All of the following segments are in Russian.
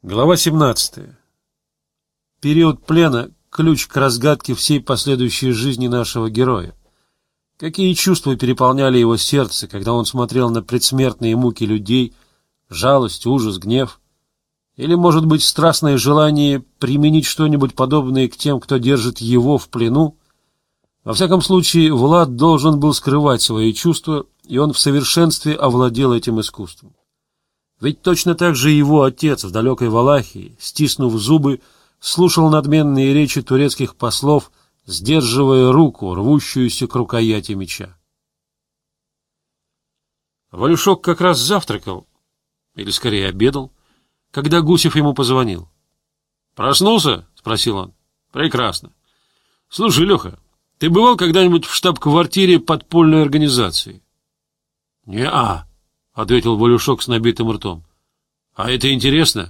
Глава 17. Период плена – ключ к разгадке всей последующей жизни нашего героя. Какие чувства переполняли его сердце, когда он смотрел на предсмертные муки людей, жалость, ужас, гнев? Или, может быть, страстное желание применить что-нибудь подобное к тем, кто держит его в плену? Во всяком случае, Влад должен был скрывать свои чувства, и он в совершенстве овладел этим искусством. Ведь точно так же его отец в далекой Валахии, стиснув зубы, слушал надменные речи турецких послов, сдерживая руку, рвущуюся к рукояти меча. Валюшок как раз завтракал, или скорее обедал, когда Гусев ему позвонил. «Проснулся?» — спросил он. «Прекрасно. Слушай, Леха, ты бывал когда-нибудь в штаб-квартире подпольной организации?» «Не-а», — ответил Валюшок с набитым ртом. — А это интересно?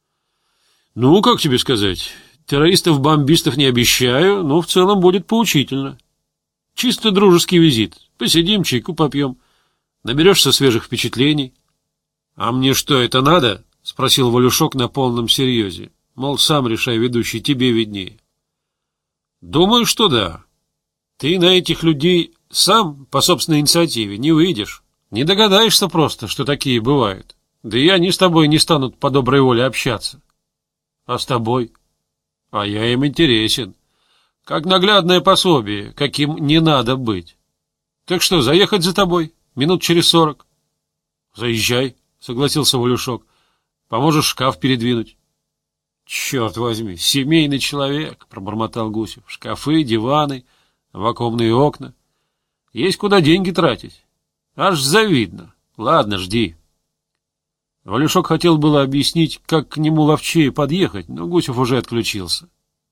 — Ну, как тебе сказать, террористов-бомбистов не обещаю, но в целом будет поучительно. Чисто дружеский визит. Посидим, чайку попьем. Наберешься свежих впечатлений. — А мне что, это надо? — спросил Валюшок на полном серьезе. Мол, сам решай, ведущий, тебе виднее. — Думаю, что да. Ты на этих людей сам по собственной инициативе не выйдешь. Не догадаешься просто, что такие бывают. Да и они с тобой не станут по доброй воле общаться. А с тобой? А я им интересен. Как наглядное пособие, каким не надо быть. Так что, заехать за тобой? Минут через 40. Заезжай, согласился Валюшок. Поможешь шкаф передвинуть. Черт возьми, семейный человек, пробормотал Гусев. Шкафы, диваны, вакуумные окна. Есть куда деньги тратить. Аж завидно. Ладно, жди. Валюшок хотел было объяснить, как к нему ловчее подъехать, но Гусев уже отключился.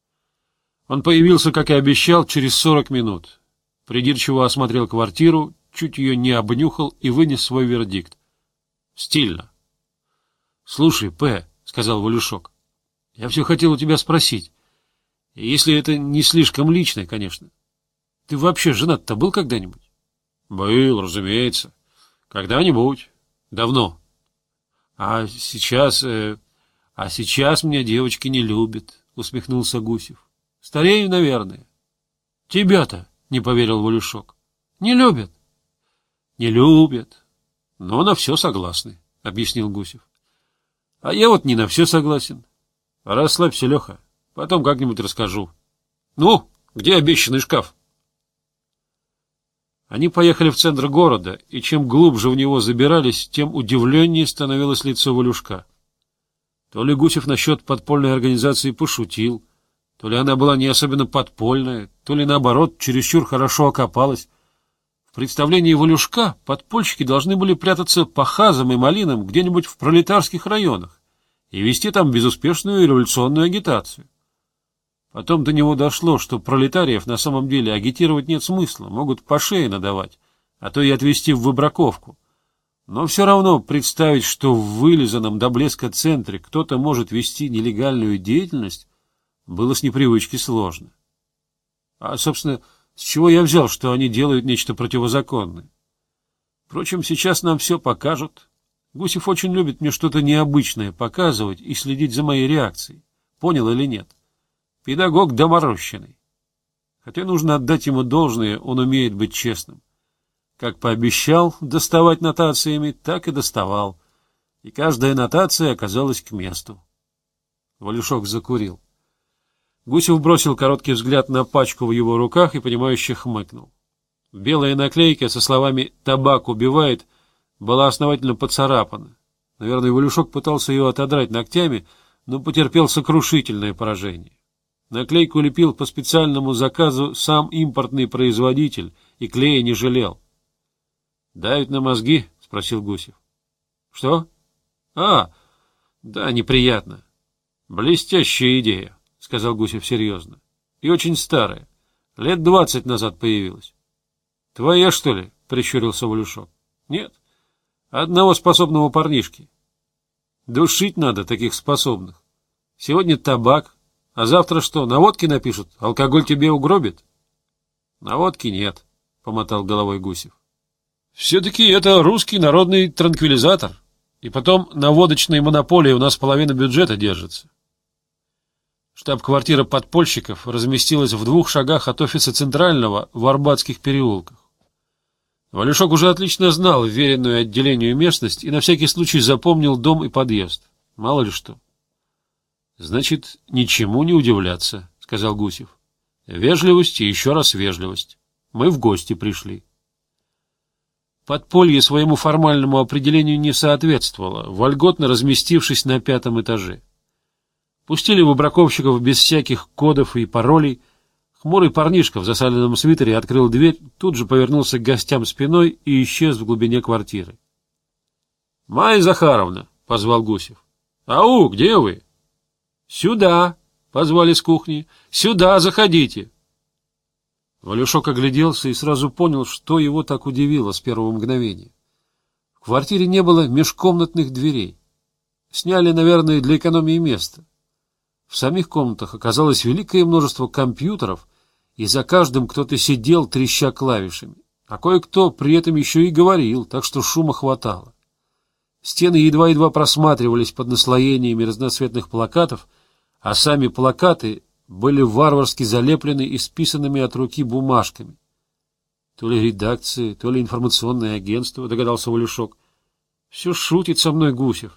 Он появился, как и обещал, через 40 минут. Придирчиво осмотрел квартиру, чуть ее не обнюхал и вынес свой вердикт. Стильно. — Слушай, П, — сказал Валюшок, — я все хотел у тебя спросить. Если это не слишком личное, конечно. Ты вообще женат-то был когда-нибудь? Был, разумеется. Когда-нибудь. Давно. А сейчас меня девочки не любят, усмехнулся Гусев. Старею, наверное. Тебя-то, не поверил Валюшок. Не любят? Не любят. Но на все согласны, объяснил Гусев. А я вот не на все согласен. Расслабься, Леха. Потом как-нибудь расскажу. Ну, где обещанный шкаф? Они поехали в центр города, и чем глубже в него забирались, тем удивленнее становилось лицо Валюшка. То ли Гусев насчет подпольной организации пошутил, то ли она была не особенно подпольная, то ли, наоборот, чересчур хорошо окопалась. В представлении Валюшка подпольщики должны были прятаться по хазам и малинам где-нибудь в пролетарских районах и вести там безуспешную революционную агитацию. Потом до него дошло, что пролетариев на самом деле агитировать нет смысла, могут по шее надавать, а то и отвезти в выбраковку. Но все равно представить, что в вылизанном до блеска центре кто-то может вести нелегальную деятельность, было с непривычки сложно. А, собственно, с чего я взял, что они делают нечто противозаконное? Впрочем, сейчас нам все покажут. Гусев очень любит мне что-то необычное показывать и следить за моей реакцией. Понял или нет? Педагог доморощенный. Хотя нужно отдать ему должное, он умеет быть честным. Как пообещал доставать нотациями, так и доставал. И каждая нотация оказалась к месту. Валюшок закурил. Гусев бросил короткий взгляд на пачку в его руках и, понимающе хмыкнул. Белая наклейка со словами «Табак убивает» была основательно поцарапана. Наверное, Валюшок пытался ее отодрать ногтями, но потерпел сокрушительное поражение. Наклейку лепил по специальному заказу сам импортный производитель и клея не жалел. — Давит на мозги? — спросил Гусев. — Что? — да, неприятно. — Блестящая идея, — сказал Гусев серьезно. — И очень старая. Лет 20 назад появилась. — Твоя, что ли? — прищурился Валюшок. — Нет. Одного способного парнишки. Душить надо таких способных. Сегодня табак. А завтра что, на водке напишут? Алкоголь тебе угробит? — На водке нет, — помотал головой Гусев. — Все-таки это русский народный транквилизатор. И потом на водочной монополии у нас половина бюджета держится. Штаб-квартира подпольщиков разместилась в 2 шагах от офиса Центрального в Арбатских переулках. Валюшок уже отлично знал вверенную отделению местность и на всякий случай запомнил дом и подъезд. Мало ли что. — Значит, ничему не удивляться, — сказал Гусев. — Вежливость и еще раз вежливость. Мы в гости пришли. Подполье своему формальному определению не соответствовало, вольготно разместившись на 5-м этаже. Пустили выбраковщиков без всяких кодов и паролей. Хмурый парнишка в засаленном свитере открыл дверь, тут же повернулся к гостям спиной и исчез в глубине квартиры. — Майя Захаровна, — позвал Гусев. — Ау, где вы? — Сюда, — позвали с кухни. — Сюда, заходите. Валюшок огляделся и сразу понял, что его так удивило с первого мгновения. В квартире не было межкомнатных дверей. Сняли, наверное, для экономии места. В самих комнатах оказалось великое множество компьютеров, и за каждым кто-то сидел, треща клавишами. А кое-кто при этом еще и говорил, так что шума хватало. Стены едва-едва просматривались под наслоениями разноцветных плакатов, а сами плакаты были варварски залеплены и списанными от руки бумажками. То ли редакция, то ли информационное агентство, догадался Валюшок. Все шутит со мной Гусев.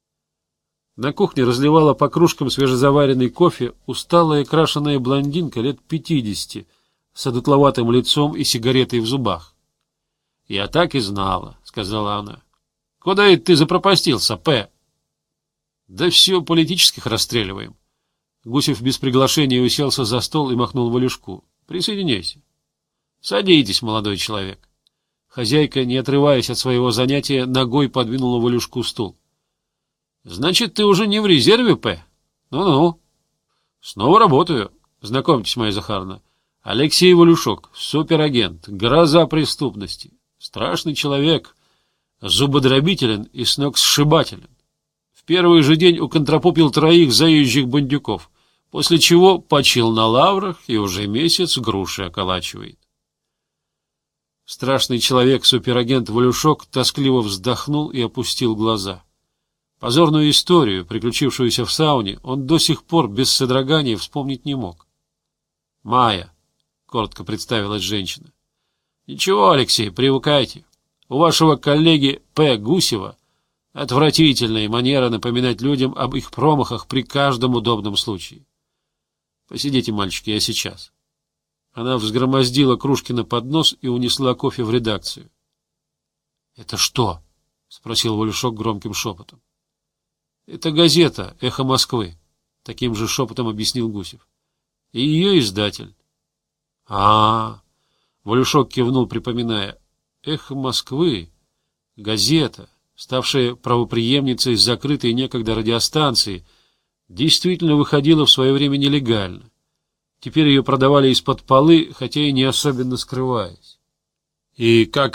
На кухне разливала по кружкам свежезаваренный кофе усталая крашеная блондинка лет 50 с одутловатым лицом и сигаретой в зубах. — Я так и знала, — сказала она. — Куда это ты запропастился, П? — Да все политических расстреливаем. Гусев без приглашения уселся за стол и махнул Валюшку. — Присоединяйся. — Садитесь, молодой человек. Хозяйка, не отрываясь от своего занятия, ногой подвинула Валюшку стул. — Значит, ты уже не в резерве, П? Ну-ну. — Снова работаю. Знакомьтесь, Майя Захаровна. Алексей Валюшок, суперагент, гроза преступности. Страшный человек, зубодробителен и сногсшибателен. В первый же день уконтропупил 3 заезжих бандюков, после чего почил на лаврах и уже месяц груши околачивает. Страшный человек, суперагент Валюшок, тоскливо вздохнул и опустил глаза. Позорную историю, приключившуюся в сауне, он до сих пор без содрогания вспомнить не мог. — Майя, — коротко представилась женщина. — Ничего, Алексей, привыкайте. У вашего коллеги П. Гусева отвратительная манера напоминать людям об их промахах при каждом удобном случае. Посидите, мальчики, я сейчас. Она взгромоздила кружки на поднос и унесла кофе в редакцию. — Это что? — спросил Валюшок громким шепотом. — Это газета «Эхо Москвы», — таким же шепотом объяснил Гусев. — И ее издатель. — Валюшок кивнул, припоминая. «Эхо Москвы», газета, ставшая правопреемницей закрытой некогда радиостанции, действительно выходила в свое время нелегально. Теперь ее продавали из-под полы, хотя и не особенно скрываясь. И как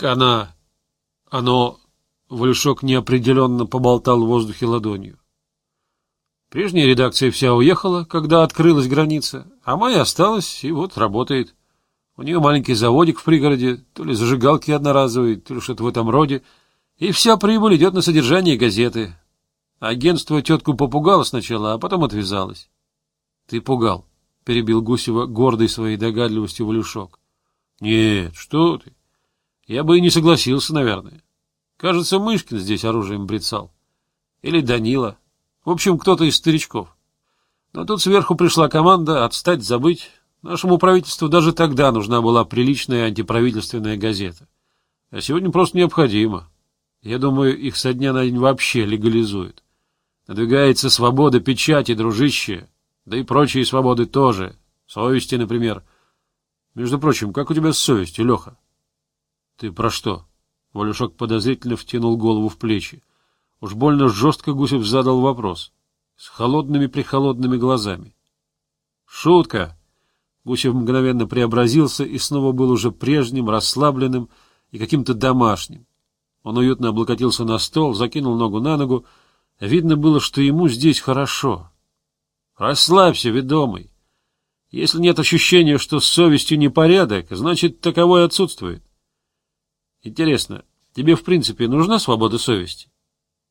оно... Валюшок неопределенно поболтал в воздухе ладонью. Прежняя редакция вся уехала, когда открылась граница, а моя осталась и вот работает. У нее маленький заводик в пригороде, то ли зажигалки одноразовые, то ли что-то в этом роде, и вся прибыль идет на содержание газеты. Агентство тетку попугало сначала, а потом отвязалось. — Ты пугал, — перебил Гусева гордой своей догадливостью Валюшок. — Нет, что ты. Я бы и не согласился, наверное. Кажется, Мышкин здесь оружием брецал. Или Данила. В общем, кто-то из старичков. Но тут сверху пришла команда отстать, забыть. Нашему правительству даже тогда нужна была приличная антиправительственная газета. А сегодня просто необходимо. Я думаю, их со дня на день вообще легализуют. Надвигается свобода печати, дружище. Да и прочие свободы тоже. Совести, например. Между прочим, как у тебя с совестью, Леха? — Ты про что? Валюшок подозрительно втянул голову в плечи. Уж больно жестко Гусев задал вопрос. С холодными-прехолодными глазами. — Шутка! Гусев мгновенно преобразился и снова был уже прежним, расслабленным и каким-то домашним. Он уютно облокотился на стол, закинул ногу на ногу. Видно было, что ему здесь хорошо. — Расслабься, ведомый. Если нет ощущения, что с совестью непорядок, значит, таковой отсутствует. Интересно, тебе в принципе нужна свобода совести?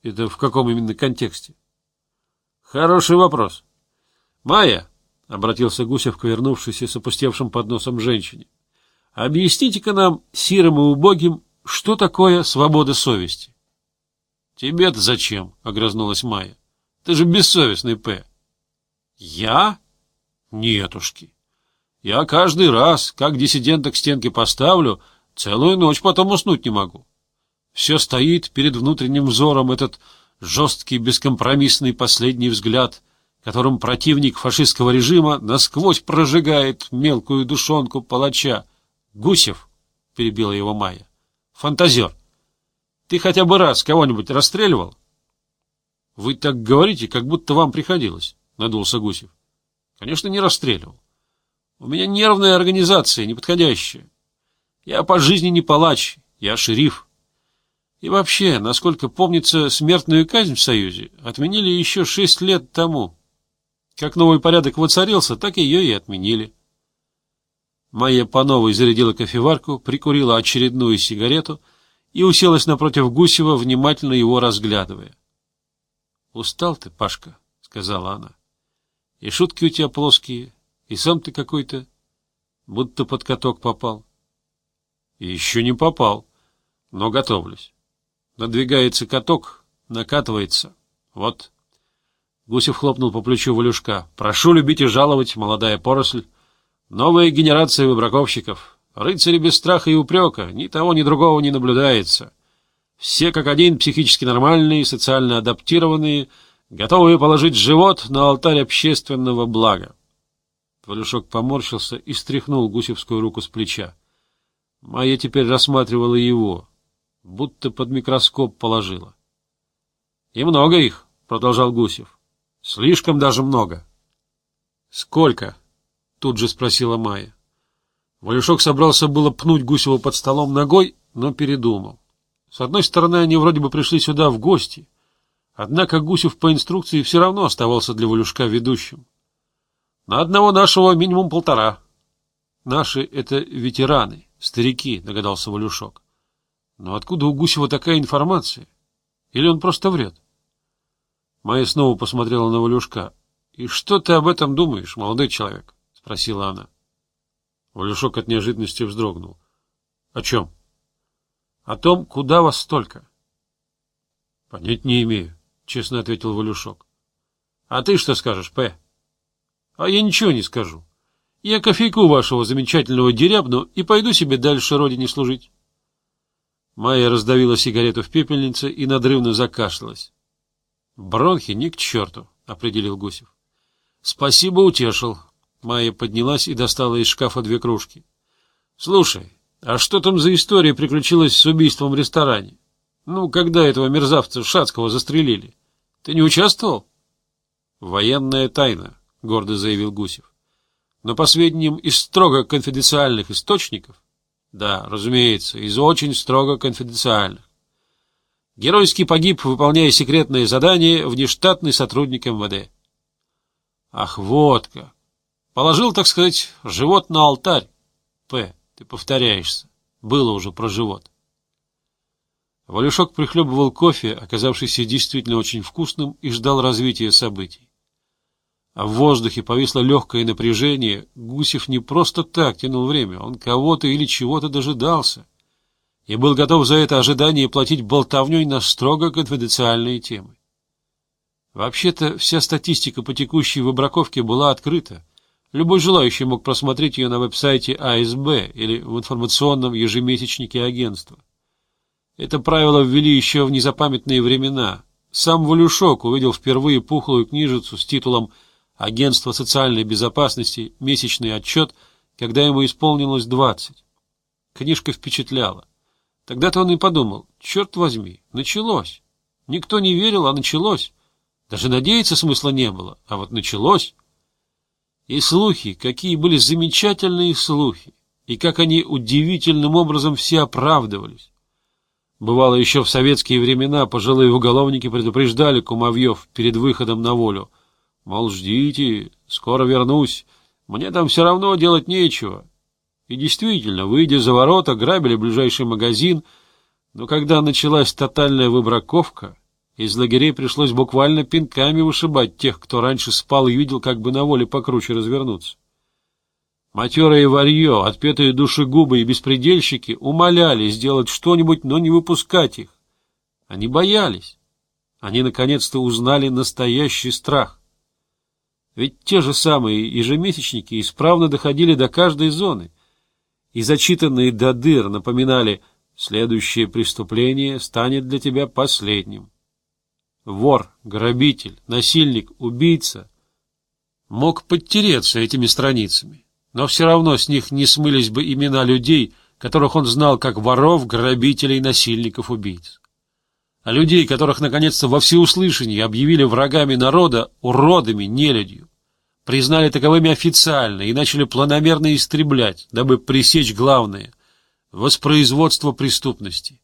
Это в каком именно контексте? Хороший вопрос. Майя, — обратился Гусев к вернувшейся с опустевшим подносом женщине, — объясните-ка нам, сирым и убогим, что такое свобода совести? — Тебе-то зачем? — огрызнулась Майя. — Ты же бессовестный, П. — Я? Нетушки. Я каждый раз, как диссидента к стенке поставлю, целую ночь потом уснуть не могу. Все стоит перед внутренним взором этот жесткий, бескомпромиссный последний взгляд, которым противник фашистского режима насквозь прожигает мелкую душонку палача. — Гусев, — перебила его Майя, — фантазер, ты хотя бы раз кого-нибудь расстреливал? — Вы так говорите, как будто вам приходилось, — надулся Гусев. — Конечно, не расстреливал. У меня нервная организация, неподходящая. Я по жизни не палач, я шериф. И вообще, насколько помнится, смертную казнь в Союзе отменили еще 6 лет тому. Как новый порядок воцарился, так ее и отменили. Майя по новой зарядила кофеварку, прикурила очередную сигарету и уселась напротив Гусева, внимательно его разглядывая. — Устал ты, Пашка, — сказала она. — И шутки у тебя плоские, и сам ты какой-то, будто под каток попал. — И еще не попал, но готовлюсь. Надвигается каток, накатывается. Вот. Гусев хлопнул по плечу Валюшка. Прошу любить и жаловать, молодая поросль. Новая генерация выбраковщиков. Рыцари без страха и упрека. Ни того, ни другого не наблюдается. Все как один психически нормальные, социально адаптированные, готовые положить живот на алтарь общественного блага. Валюшок поморщился и стряхнул гусевскую руку с плеча. Майя теперь рассматривала его, будто под микроскоп положила. — И много их, — продолжал Гусев. — Слишком даже много. — Сколько? — тут же спросила Майя. Валюшок собрался было пнуть Гусева под столом ногой, но передумал. С одной стороны, они вроде бы пришли сюда в гости, однако Гусев по инструкции все равно оставался для Валюшка ведущим. На одного нашего минимум 1,5. Наши — это ветераны, старики, догадался Валюшок. Но откуда у Гусева такая информация? Или он просто врет? Майя снова посмотрела на Валюшка. — И что ты об этом думаешь, молодой человек? — спросила она. Валюшок от неожиданности вздрогнул. — О чем? — О том, куда вас столько. — Понять не имею, — честно ответил Валюшок. — А ты что скажешь, П? — А я ничего не скажу. Я кофейку вашего замечательного дерябну и пойду себе дальше родине служить. Майя раздавила сигарету в пепельнице и надрывно закашлялась. — Бронхи ни к черту, — определил Гусев. — Спасибо, утешил. Майя поднялась и достала из шкафа 2 кружки. — Слушай, а что там за история приключилась с убийством в ресторане? Ну, когда этого мерзавца Шацкого застрелили? Ты не участвовал? — Военная тайна, — гордо заявил Гусев. — Но по сведениям из строго конфиденциальных источников, да, разумеется, из очень строго конфиденциальных, геройски погиб, выполняя секретное задание, внештатный сотрудник МВД. Ах, вот как! Положил, так сказать, живот на алтарь. П, ты повторяешься. Было уже про живот. Валюшок прихлебывал кофе, оказавшийся действительно очень вкусным, и ждал развития событий. А в воздухе повисло легкое напряжение. Гусев не просто так тянул время, он кого-то или чего-то дожидался и был готов за это ожидание платить болтовней на строго конфиденциальные темы. Вообще-то вся статистика по текущей выбраковке была открыта. Любой желающий мог просмотреть ее на веб-сайте АСБ или в информационном ежемесячнике агентства. Это правило ввели еще в незапамятные времена. Сам Валюшок увидел впервые пухлую книжицу с титулом «Агентство социальной безопасности. Месячный отчет», когда ему исполнилось 20. Книжка впечатляла. Тогда-то он и подумал: черт возьми, началось. Никто не верил, а началось. Даже надеяться смысла не было, а вот началось. И слухи, какие были замечательные слухи, и как они удивительным образом все оправдывались. Бывало, еще в советские времена пожилые уголовники предупреждали кумовьев перед выходом на волю. Мол, ждите, скоро вернусь, мне там все равно делать нечего. И действительно, выйдя за ворота, грабили ближайший магазин, но когда началась тотальная выбраковка, Из лагерей пришлось буквально пинками вышибать тех, кто раньше спал и видел, как бы на воле покруче развернуться. Матерые варье, отпетые душегубы и беспредельщики умоляли сделать что-нибудь, но не выпускать их. Они боялись. Они наконец-то узнали настоящий страх. Ведь те же самые ежемесячники исправно доходили до каждой зоны, и зачитанные до дыр напоминали: следующее преступление станет для тебя последним. Вор, грабитель, насильник, убийца мог подтереться этими страницами, но все равно с них не смылись бы имена людей, которых он знал как воров, грабителей, насильников, убийц. А людей, которых наконец-то во всеуслышание объявили врагами народа, уродами, нелюдью, признали таковыми официально и начали планомерно истреблять, дабы пресечь главное — воспроизводство преступности.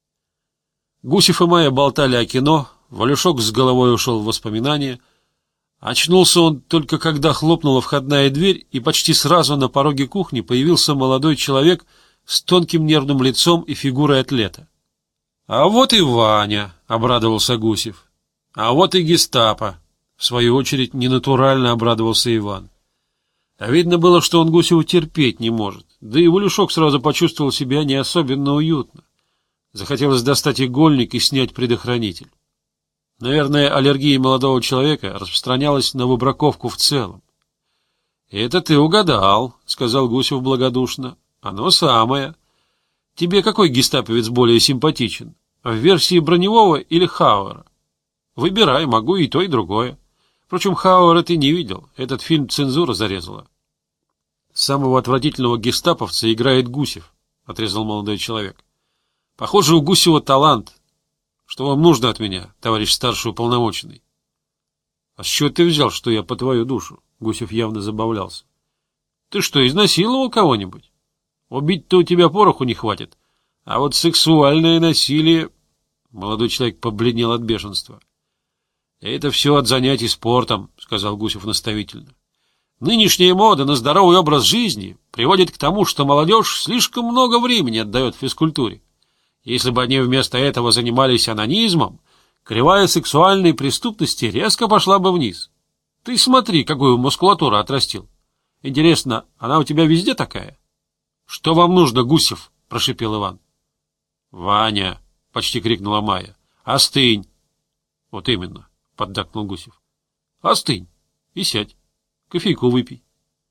Гусев и Майя болтали о кино, Валюшок с головой ушел в воспоминания. Очнулся он только когда хлопнула входная дверь, и почти сразу на пороге кухни появился молодой человек с тонким нервным лицом и фигурой атлета. — А вот и Ваня, — обрадовался Гусев. — А вот и гестапо, — в свою очередь ненатурально обрадовался Иван. А видно было, что он Гусеву терпеть не может, да и Валюшок сразу почувствовал себя не особенно уютно. Захотелось достать игольник и снять предохранитель. Наверное, аллергия молодого человека распространялась на выбраковку в целом. — Это ты угадал, — сказал Гусев благодушно. — Оно самое. Тебе какой гестаповец более симпатичен? В версии Броневого или Хауэра? Выбирай, могу и то, и другое. Впрочем, Хауэра ты не видел, этот фильм цензура зарезала. — Самого отвратительного гестаповца играет Гусев, — отрезал молодой человек. — Похоже, у Гусева талант. Что вам нужно от меня, товарищ старший уполномоченный? — А с чего ты взял, что я по твою душу? Гусев явно забавлялся. — Ты что, изнасиловал кого-нибудь? Убить-то у тебя пороху не хватит, а вот сексуальное насилие... Молодой человек побледнел от бешенства. — Это все от занятий спортом, — сказал Гусев наставительно. Нынешняя мода на здоровый образ жизни приводит к тому, что молодежь слишком много времени отдает физкультуре. Если бы они вместо этого занимались онанизмом, кривая сексуальной преступности резко пошла бы вниз. Ты смотри, какую мускулатуру отрастил. Интересно, она у тебя везде такая? — Что вам нужно, Гусев? — прошипел Иван. — Ваня! — почти крикнула Майя. — Остынь! — Вот именно, — поддакнул Гусев. — Остынь и сядь. Кофейку выпей.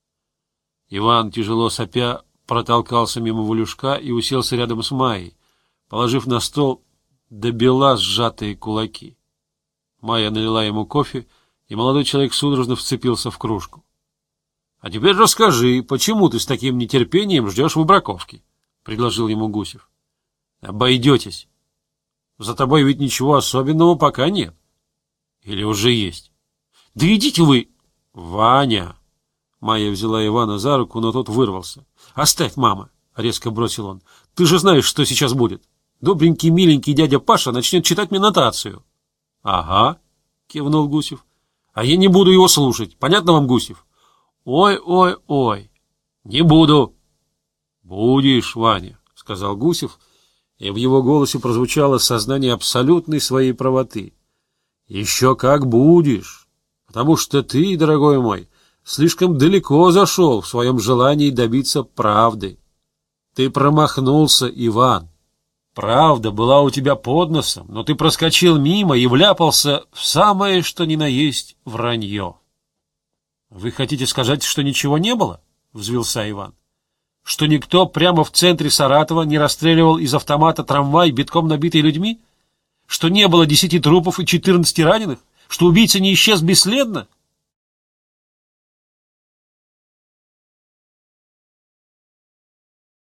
Иван, тяжело сопя, протолкался мимо Валюшка и уселся рядом с Майей, положив на стол до бела сжатые кулаки. Майя налила ему кофе, и молодой человек судорожно вцепился в кружку. — А теперь расскажи, почему ты с таким нетерпением ждешь выбраковки? — предложил ему Гусев. — Обойдетесь. За тобой ведь ничего особенного пока нет. Или уже есть? — Да идите вы... — Ваня! Майя взяла Ивана за руку, но тот вырвался. — Оставь, мама! — резко бросил он. — Ты же знаешь, что сейчас будет. Добренький, миленький дядя Паша начнет читать мне нотацию. — Ага, — кивнул Гусев. — А я не буду его слушать. Понятно вам, Гусев? — Ой, не буду. — Будешь, Ваня, — сказал Гусев, и в его голосе прозвучало сознание абсолютной своей правоты. — Еще как будешь, потому что ты, дорогой мой, слишком далеко зашел в своем желании добиться правды. Ты промахнулся, Иван. Правда была у тебя под носом, но ты проскочил мимо и вляпался в самое, что ни на есть, вранье. — Вы хотите сказать, что ничего не было? — взвился Иван. — Что никто прямо в центре Саратова не расстреливал из автомата трамвай, битком набитый людьми? Что не было 10 трупов и 14 раненых? Что убийца не исчез бесследно?